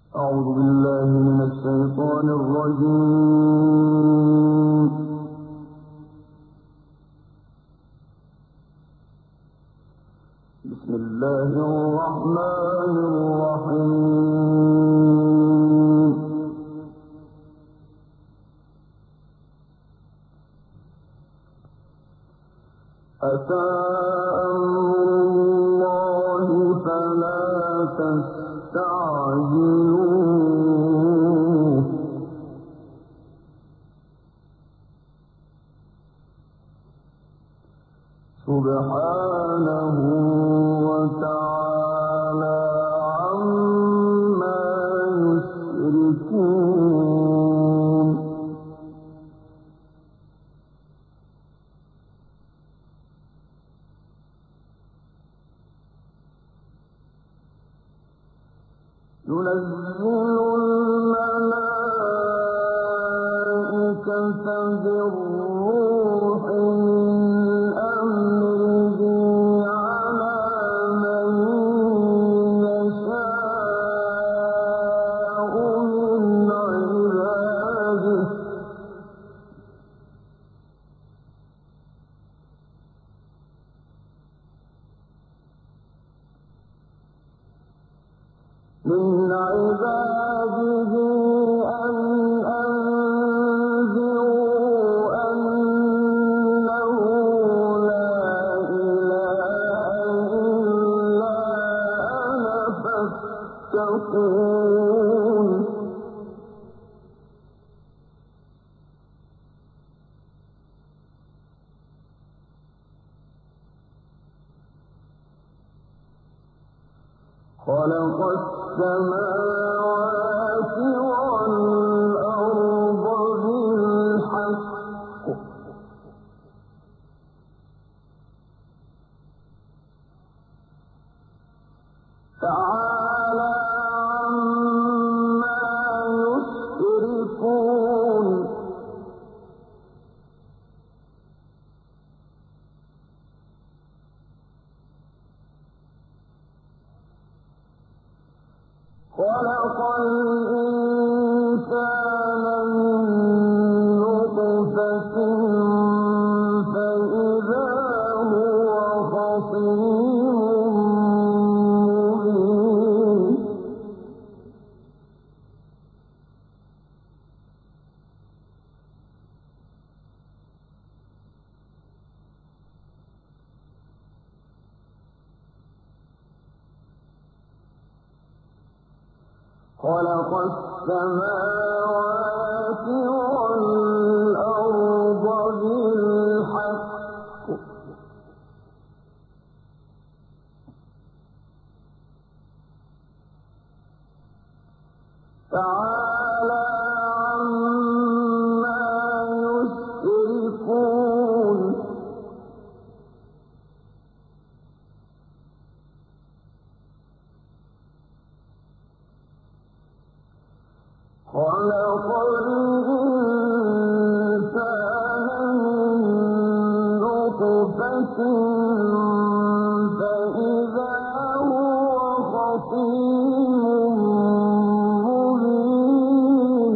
أعوذ بالله من الشيطان الرجيم. بسم الله الرحمن الرحيم. أتى أمر الله فلا تستعجلوه سبحانه وتعالى عما يشركون. ينزل الملائكة بالروح من أمره على من يشاء من عباده أن أنذروا أنه لا إله إلا أنا فاتقون. خلق السماوات والأرض بالحق تعالى عما يشركون. خلق الإنسان من نطفة فإذا هو خصيم مبين. خلق السماوات والأرض بالحق تعالى عما يشركون. خلق الإنسان من نطفة فإذا هو خصيم مبين.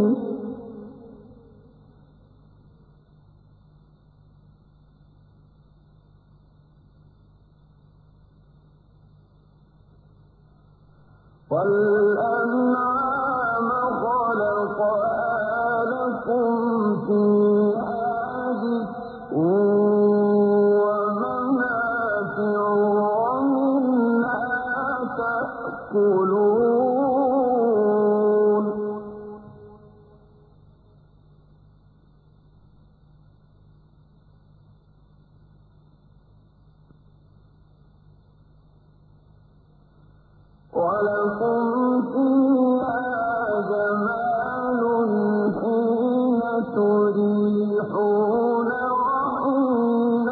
والأنعام خلقها لكم فيها دفء ومنافع ومنها تأكلون. ولكم فيها جمال حين تريحون وحين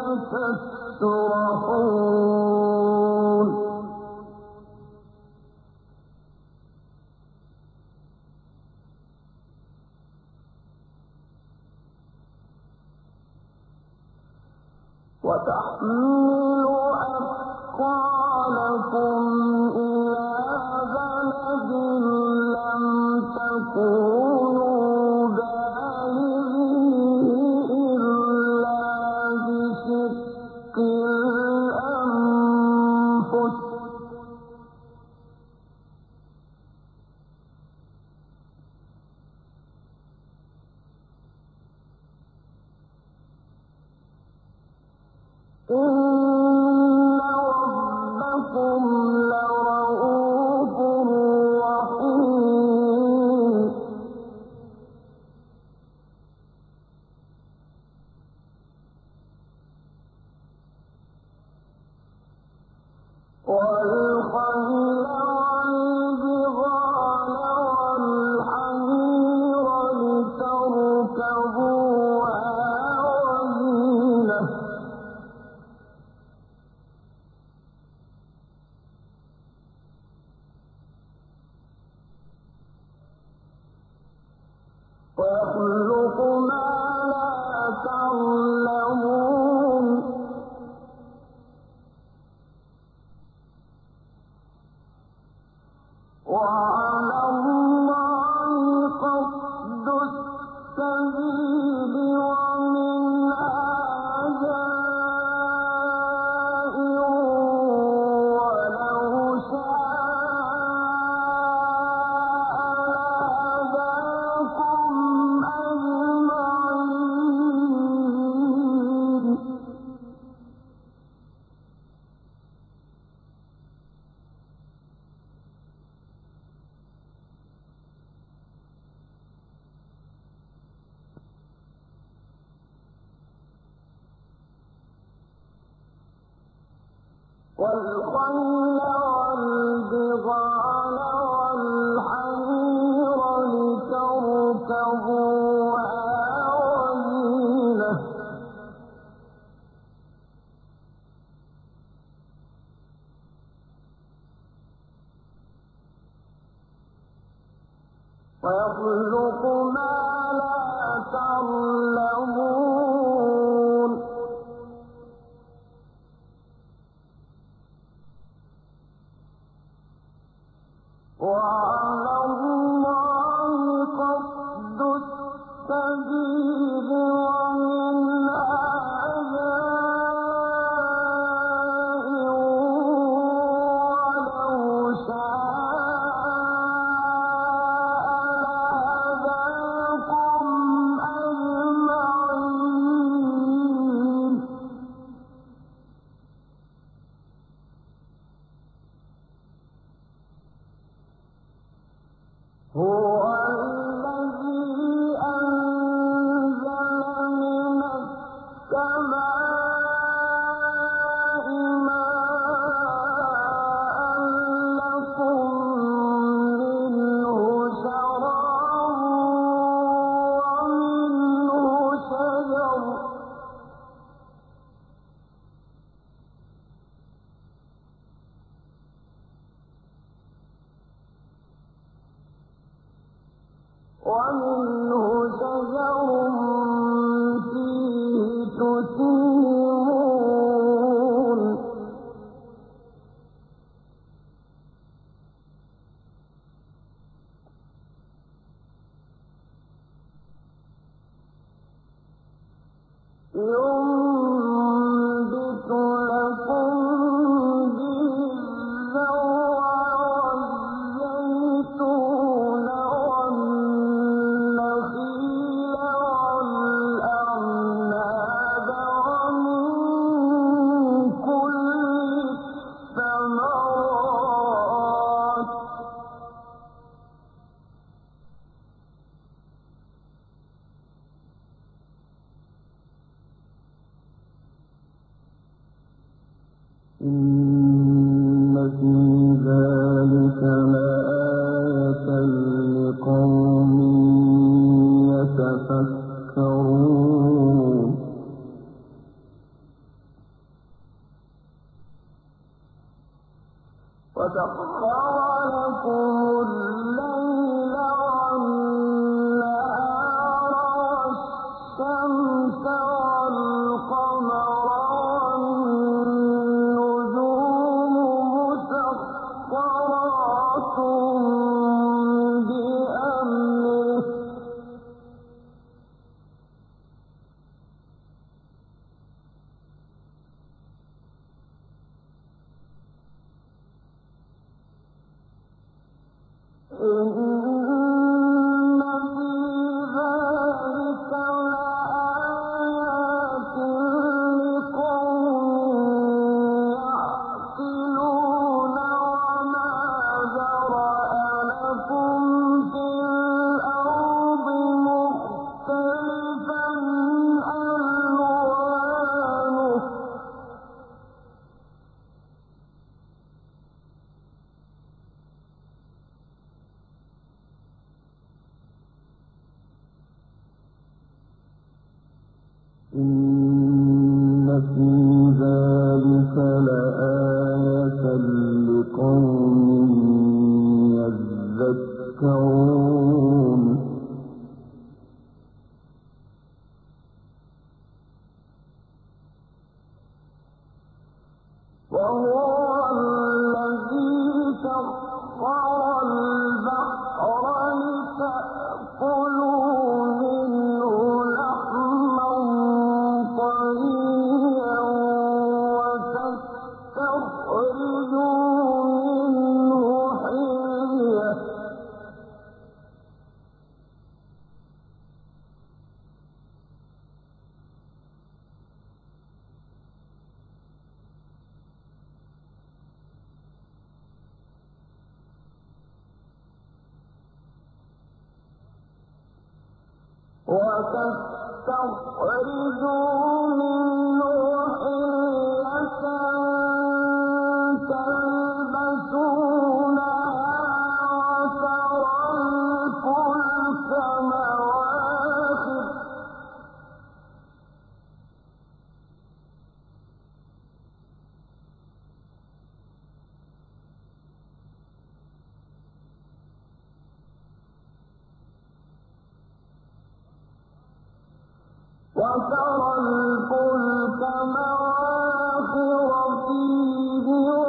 تسرحون. وتحمل أثقالكم إلى بلد لم ويخلق ما لا تعلمون وعلى الله قصد السبيل ومنها جائر ولو شاء لهداكم أجمعين والخيل والبغال والحمير لتركبوها وزينة ويخلق ما لا تعلمون وعلى الله قصد السبيل ومنها جائر ولو شاء لهداكم أجمعين هو الذي أنزل من السماء ماء لكم منه شراب ومنه شجر فيه تسيمون ينبت لكم به الزرع والزيتون والنخيل والأعناب ومن كل الثمرات إن في ذلك لآية لقوم يتفكرون وسخر لكم الليل والنهار والشمس والقمر والنجوم مسخرات بأمره إن في ذلك لآيات لقوم يعقلون وما ذرأ لكم في الأرض مختلفا ألوانه إن في ذلك لآية لقوم يذكرون وهو الذي سخر البحر لتأكلوا منه لحما طريا وتستخرجوا منه حلية تلبسونها وترى الفلك مواخر فيه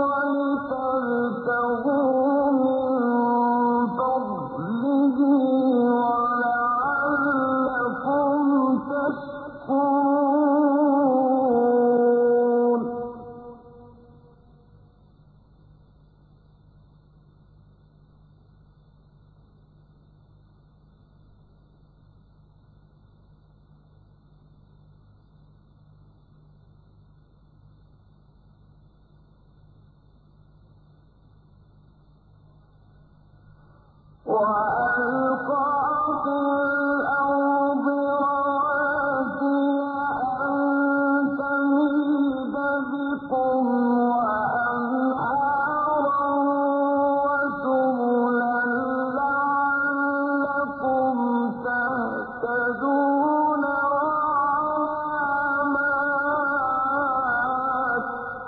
ولتبتغوا من فضله ولعلكم تشكرون وألقى في الأرض رواسي أن تميد بكم وأنهارا وسبلا لعلكم تهتدون وعلامات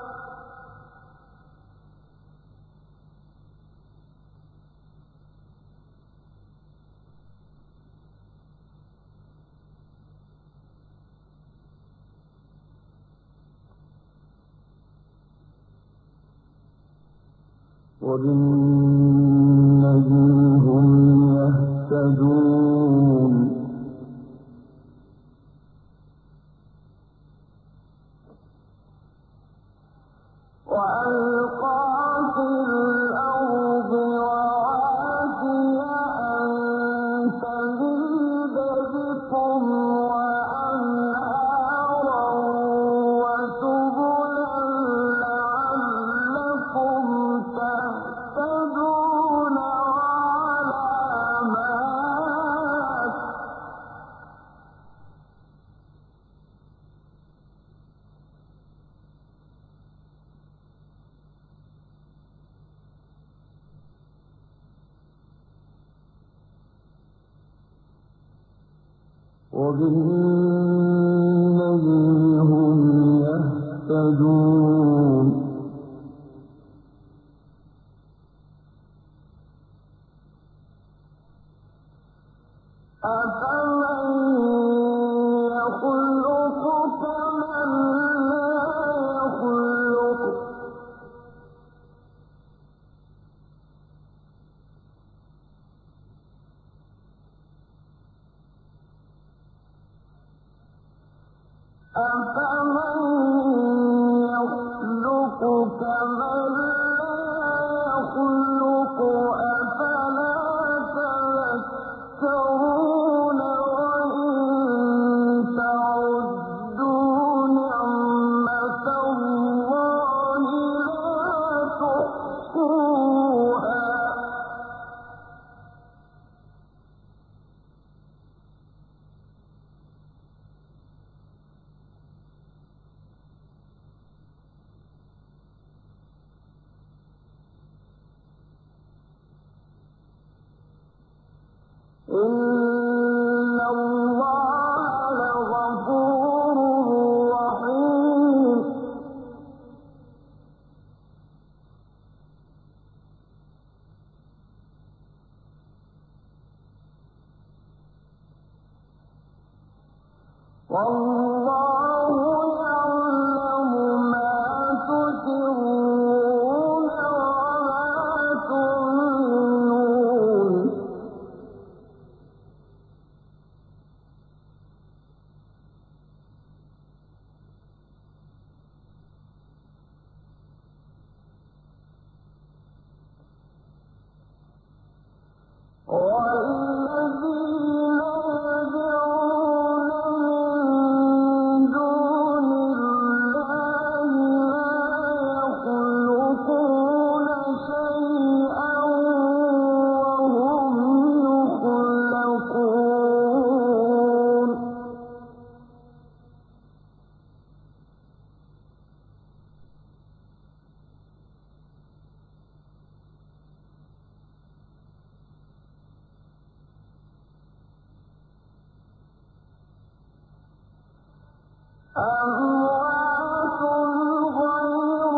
وبالنجم هم يهتدون وألقى في الأرض رواسي أن تميد بكم وأنهارا وسبلا لعلكم تهتدون وعلامات وبالنجم هم يهتدون أفمن يخلق كمن لا يخلق أفمن يخلق كمن لا يخلق أفلا تذكرون وإن تعدوا نعمة الله لا تحصوها إن الله لغفور رحيم والله يعلم ما تسرون أَمْوَاتٌ غَيْرُ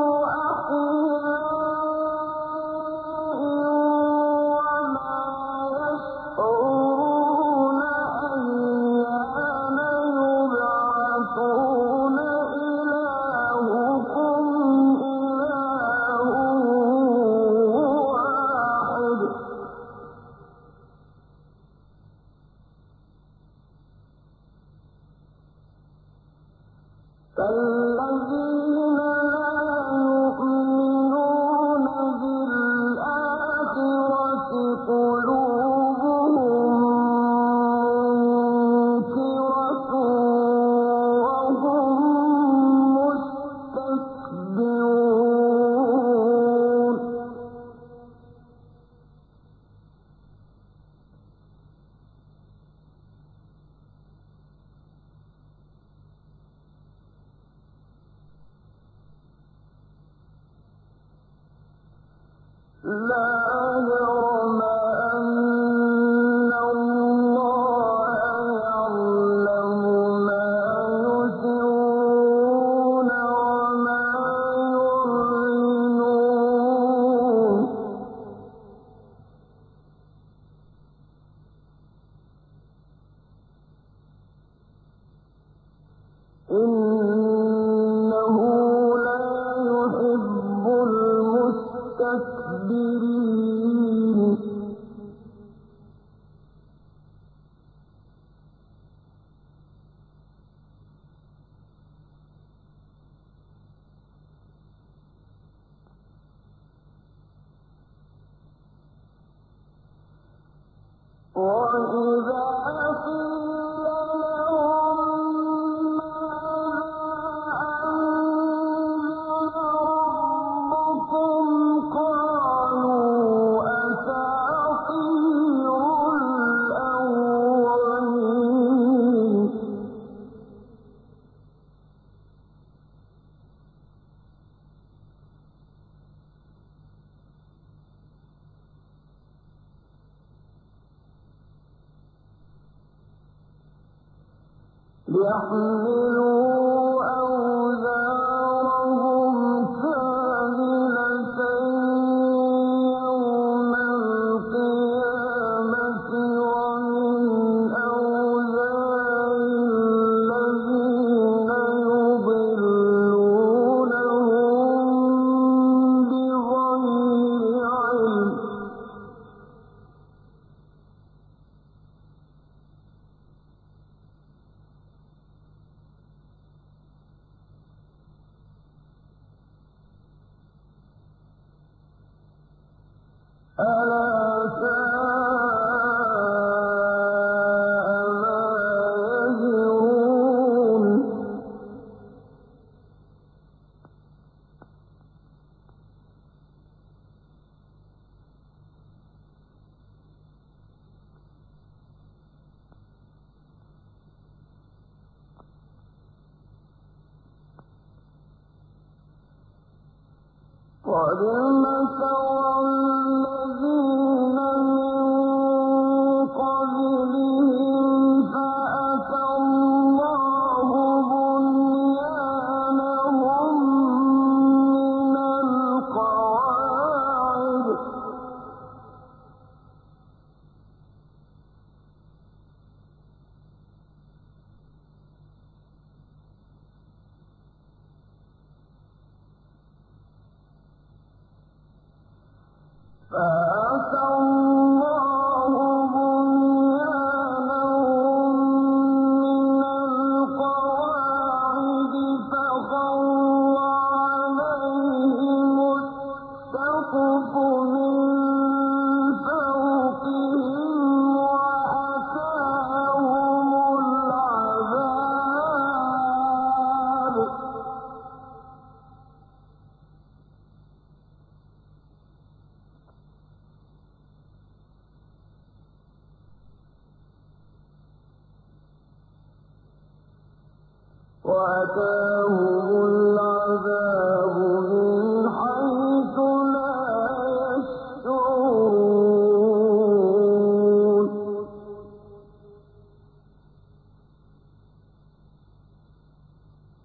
أَحْيَاءٍ وَمَا يَشْعُرُونَ أَيَّانَ يُبْعَثُونَ إِلَٰهُكُمْ إِلَٰهٌ وَاحِدٌ فَالَّذِينَ لَا يُؤْمِنُونَ بِالْآخِرَةِ قُلُوبُهُم مُّنكِرَةٌ وَهُم مُّسْتَكْبِرُونَ لَا جَرَمَ أَنَّ اللَّهَ يَعْلَمُ مَا يُسِرُّونَ وَمَا يُعْلِنُونَ إِنَّهُ لَا يُحِبُّ الْمُسْتَكْبِرِينَ وَإِذَا قِيلَ لَهُم مَّاذَا أَنزَلَ رَبُّكُمْ قَالُوا أَسَاطِيرُ الْأَوَّلِينَ لِيَحْمِلُوا أَوْزَارَهُمْ كَامِلَةً يَوْمَ الْقِيَامَةِ وَمِنْ أَوْزَارِ الَّذِينَ يُضِلُّونَهُم بِغَيْرِ عِلْمٍ أَلَا سَاءَ مَا يَزِرُونَ قَدْ مَكَرَ الَّذِينَ مِن قَبْلِهِمْ فَأَتَى اللَّهُ بُنْيَانَهُم مِّنَ الْقَوَاعِدِ فَخَرَّ عَلَيْهِمُ السَّقْفُ مِن فَوْقِهِمْ وَأَتَاهُمُ الْعَذَابُ مِنْ حَيْثُ لَا يَشْعُرُونَ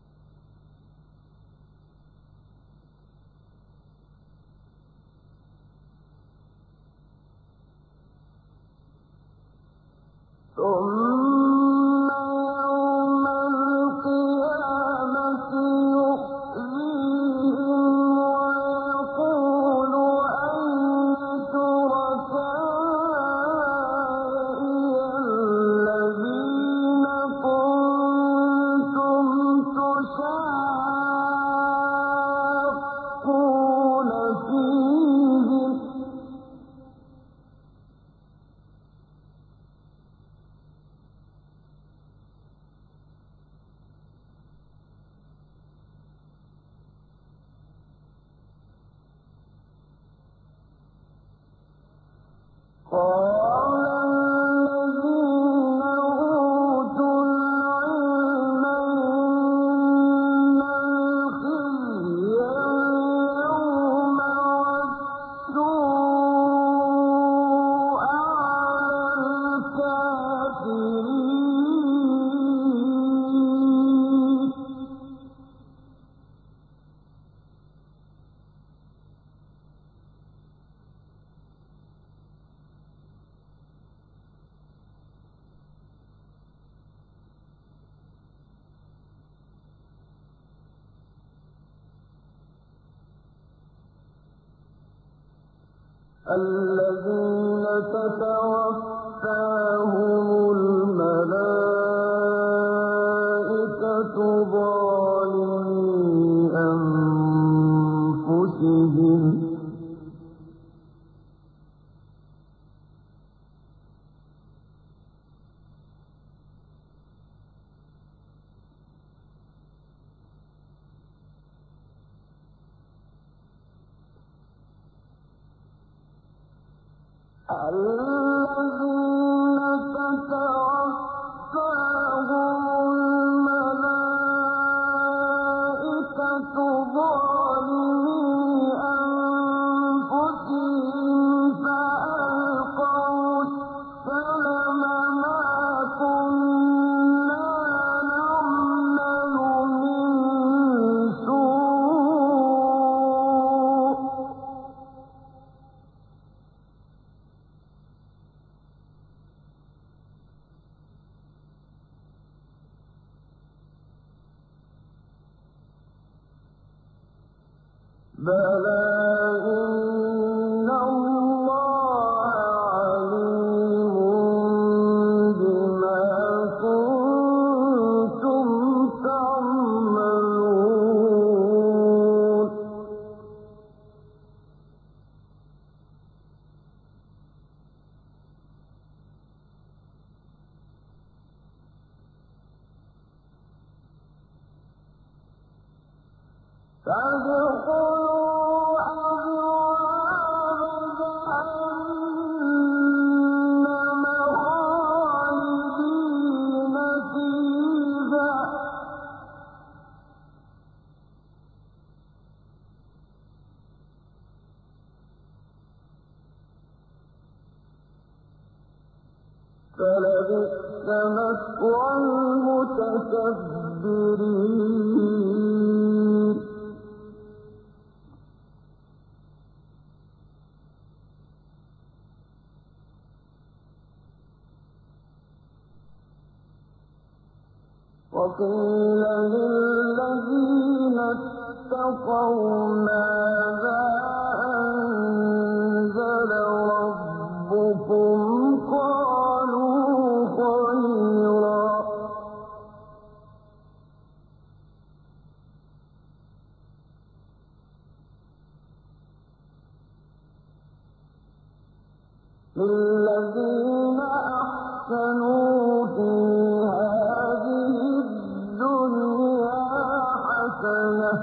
الذين تتوفاهم الملائكة ظالمي أنفسهم الذين تتوفاهم الملائكة ظالمي أنفسهم فألقوا السلم ما كنا نعمل من سوء بلى إن الله عليم بما كنتم تعملون فادخلوا أبواب جهنم خالدين فيها فلبئس مثوى المتكبرين وقيل للذين اتقوا ماذا أنزل ربكم قالوا خيرا للذين أحسنوا في هذه الدنيا حسنة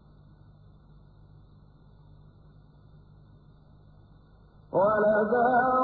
ولدار